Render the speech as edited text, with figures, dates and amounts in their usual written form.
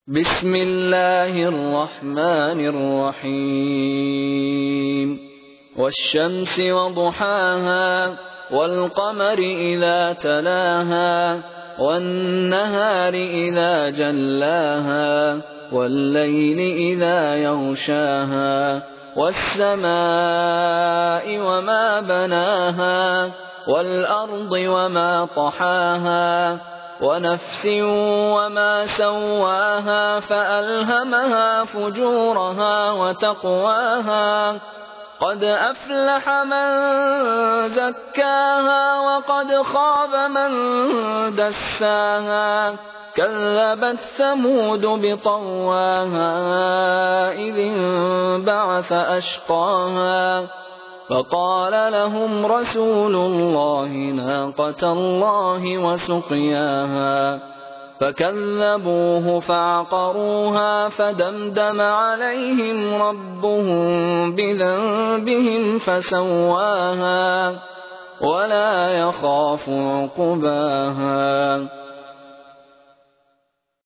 بسم الله الرحمن الرحيم والشمس وضحاها والقمر إذا تلاها والنهار إذا جلاها والليل إذا يغشاها والسماء وما بناها والأرض وما طحاها ونفس وما سواها فألهمها فجورها وتقواها قد أفلح من زكاها وقد خاب من دساها كذبت ثمود بطغواها إذ انبعث أشقاها فقال لهم رسول الله ناقة الله وسقياها فكذبوه فعقروها فدمدم عليهم ربهم بذنبهم فسواها ولا يخاف عقباها